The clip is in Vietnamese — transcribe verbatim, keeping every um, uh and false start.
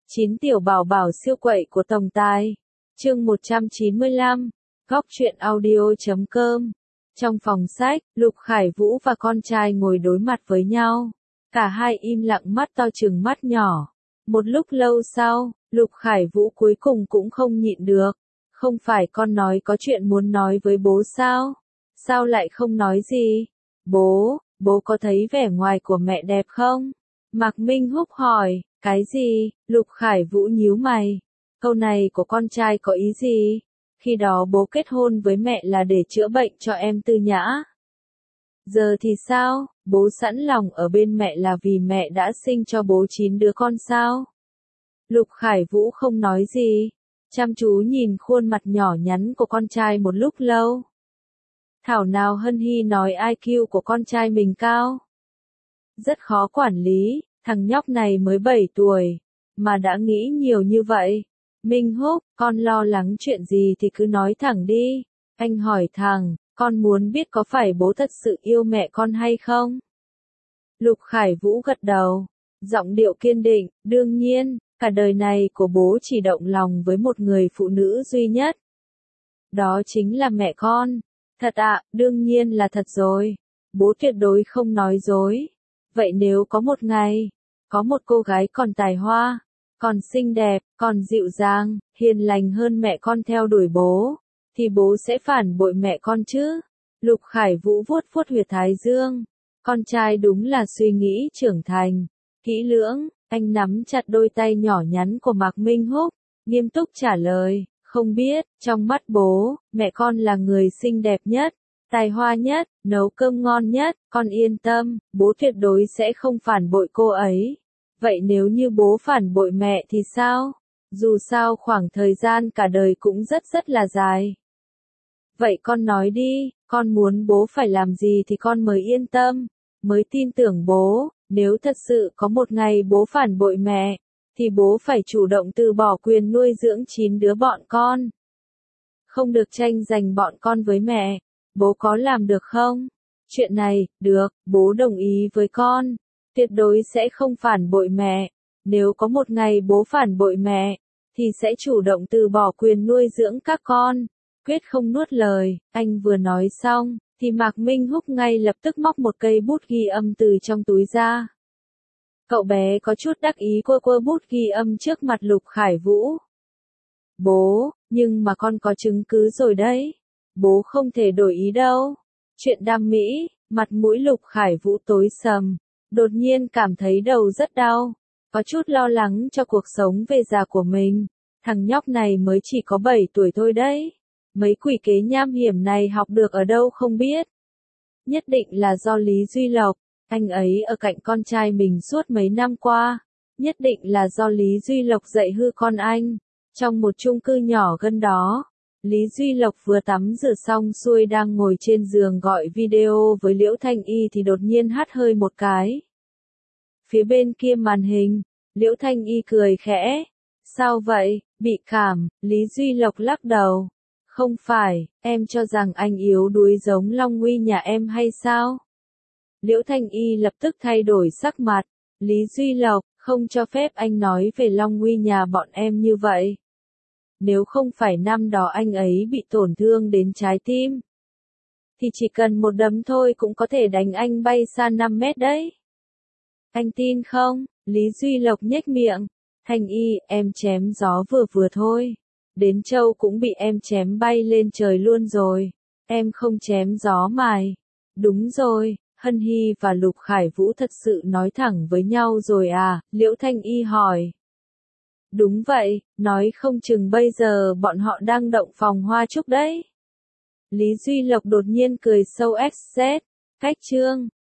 Chín tiểu bảo bảo siêu quậy của tổng tài. Chương một trăm chín mươi lăm. Góc truyện audio chấm com. Trong phòng sách, Lục Khải Vũ và con trai ngồi đối mặt với nhau. Cả hai im lặng, mắt to trừng mắt nhỏ. Một lúc lâu sau, Lục Khải Vũ cuối cùng cũng không nhịn được. Không phải con nói có chuyện muốn nói với bố sao? Sao lại không nói gì? Bố, bố có thấy vẻ ngoài của mẹ đẹp không? Mạc Minh Húc hỏi. Cái gì? Lục Khải Vũ nhíu mày. Câu này của con trai có ý gì? Khi đó bố kết hôn với mẹ là để chữa bệnh cho em Tư Nhã. Giờ thì sao? Bố sẵn lòng ở bên mẹ là vì mẹ đã sinh cho bố chín đứa con sao? Lục Khải Vũ không nói gì, chăm chú nhìn khuôn mặt nhỏ nhắn của con trai một lúc lâu. Thảo nào Hân Hy nói i kiu của con trai mình cao. Rất khó quản lý. Thằng nhóc này mới bảy tuổi, mà đã nghĩ nhiều như vậy. Minh Húc, con lo lắng chuyện gì thì cứ nói thẳng đi. Anh hỏi thẳng, con muốn biết có phải bố thật sự yêu mẹ con hay không? Lục Khải Vũ gật đầu, giọng điệu kiên định, đương nhiên, cả đời này của bố chỉ động lòng với một người phụ nữ duy nhất. Đó chính là mẹ con. Thật ạ, đương nhiên là thật rồi. Bố tuyệt đối không nói dối. Vậy nếu có một ngày, có một cô gái còn tài hoa, còn xinh đẹp, còn dịu dàng, hiền lành hơn mẹ con theo đuổi bố, thì bố sẽ phản bội mẹ con chứ? Lục Khải Vũ vuốt vuốt huyệt thái dương. Con trai đúng là suy nghĩ trưởng thành, kỹ lưỡng. Anh nắm chặt đôi tay nhỏ nhắn của Mạc Minh Húc, nghiêm túc trả lời, không biết, trong mắt bố, mẹ con là người xinh đẹp nhất, tài hoa nhất, nấu cơm ngon nhất, con yên tâm, bố tuyệt đối sẽ không phản bội cô ấy. Vậy nếu như bố phản bội mẹ thì sao? Dù sao khoảng thời gian cả đời cũng rất rất là dài. Vậy con nói đi, con muốn bố phải làm gì thì con mới yên tâm, mới tin tưởng bố. Nếu thật sự có một ngày bố phản bội mẹ, thì bố phải chủ động từ bỏ quyền nuôi dưỡng chín đứa bọn con. Không được tranh giành bọn con với mẹ. Bố có làm được không? Chuyện này, được, bố đồng ý với con. Tuyệt đối sẽ không phản bội mẹ. Nếu có một ngày bố phản bội mẹ, thì sẽ chủ động từ bỏ quyền nuôi dưỡng các con. Quyết không nuốt lời. Anh vừa nói xong, thì Mạc Minh Húc ngay lập tức móc một cây bút ghi âm từ trong túi ra. Cậu bé có chút đắc ý quơ quơ bút ghi âm trước mặt Lục Khải Vũ. Bố, nhưng mà con có chứng cứ rồi đấy. Bố không thể đổi ý đâu. Chuyện đam mỹ, mặt mũi Lục Khải Vũ tối sầm, đột nhiên cảm thấy đầu rất đau, có chút lo lắng cho cuộc sống về già của mình. Thằng nhóc này mới chỉ có bảy tuổi thôi đấy. Mấy quỷ kế nham hiểm này học được ở đâu không biết. Nhất định là do Lý Duy Lộc, anh ấy ở cạnh con trai mình suốt mấy năm qua. Nhất định là do Lý Duy Lộc dạy hư con anh. Trong một chung cư nhỏ gần đó, Lý Duy Lộc vừa tắm rửa xong xuôi đang ngồi trên giường gọi video với Liễu Thanh Y thì đột nhiên hắt hơi một cái. Phía bên kia màn hình, Liễu Thanh Y cười khẽ. Sao vậy, bị cảm? Lý Duy Lộc lắc đầu. Không phải, em cho rằng anh yếu đuối giống Long Nguy nhà em hay sao? Liễu Thanh Y lập tức thay đổi sắc mặt. Lý Duy Lộc, không cho phép anh nói về Long Nguy nhà bọn em như vậy. Nếu không phải năm đó anh ấy bị tổn thương đến trái tim, thì chỉ cần một đấm thôi cũng có thể đánh anh bay xa năm mét đấy. Anh tin không? Lý Duy Lộc nhếch miệng. Thanh Y, em chém gió vừa vừa thôi. Đến Châu cũng bị em chém bay lên trời luôn rồi. Em không chém gió mài. Đúng rồi, Hân Hy và Lục Khải Vũ thật sự nói thẳng với nhau rồi à? Liễu Thanh Y hỏi. Đúng vậy, nói không chừng bây giờ bọn họ đang động phòng hoa trúc đấy. Lý Duy Lộc đột nhiên cười sâu ếch xét. Cách chương.